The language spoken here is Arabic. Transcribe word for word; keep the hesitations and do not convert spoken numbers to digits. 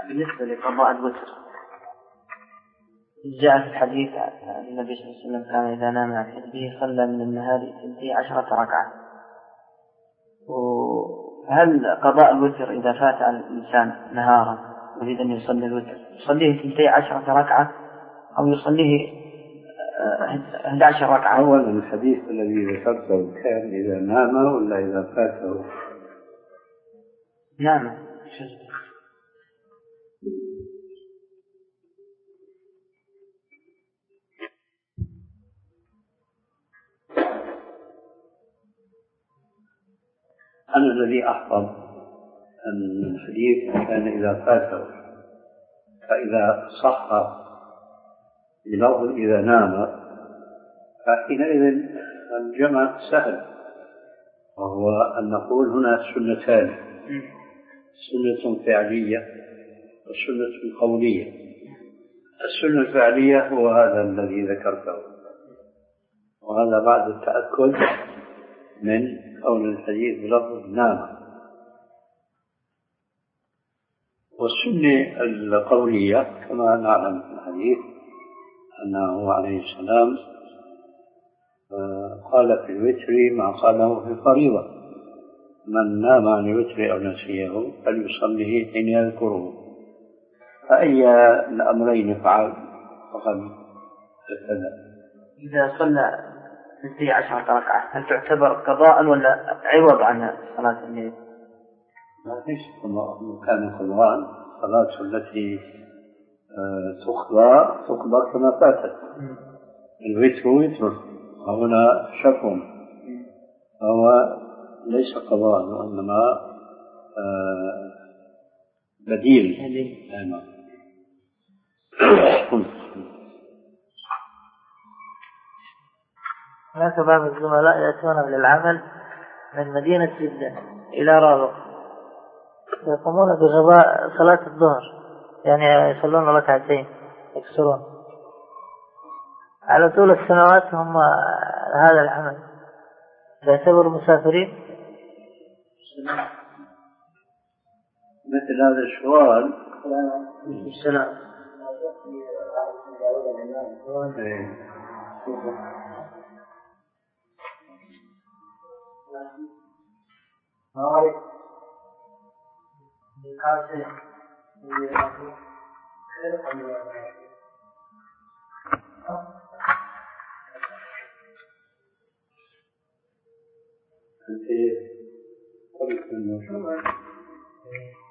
بالنسبة لقضاء الوتر جاء في الحديث النبي صلى الله عليه وسلم كان إذا نام عن حزبه صلى من النهار اثنتي عشرة ركعة. وهل قضاء الوتر إذا فات على الإنسان نهارا يريد أن يصلي الوتر يصليه اثنتي عشرة ركعة أو يصليه أحد عشر ركعة؟ أولا الحديث الذي ذكرته كان إذا نام ولا إذا فاته؟ نام. أنا الذي أحفظ أن الحديث كان إذا فاته، فإذا صح بلفظ إذا نام فحينئذ الجمع سهل، وهو أن نقول هنا سنتان، سنة فعلية وسنة قولية. السنة الفعلية هو هذا الذي ذكرته، وهذا بعد التأكد من قول الحديث بلفظ نام. والسنة القولية كما نعلم في الحديث أنه عليه السلام قال في الوتر ما قاله في الفريضة: من نام عن الوتر أو نسيه فليصليه حين يذكره. فأي الأمرين فعل فقد ابتدأ. إذا صلى اثنتي عشرة ركعة هل تعتبر قضاء ولا عوض عن صلاة الليل؟ ما فيش كان قضاء، الصلاة التي تقضى تقضى كما فاتت. الوتر وتر، وهنا شك، هو ليس قضاء وإنما بديل. هناك بعض الزملاء يأتون للعمل من مدينة جدة إلى رابغ، يقومون بغضاء صلاة الظهر، يعني يصلون ركعتين يكسرون على طول السنوات هم هذا العمل، يعتبروا مسافرين. مثل هذا السؤال السلام أنت قلت إنه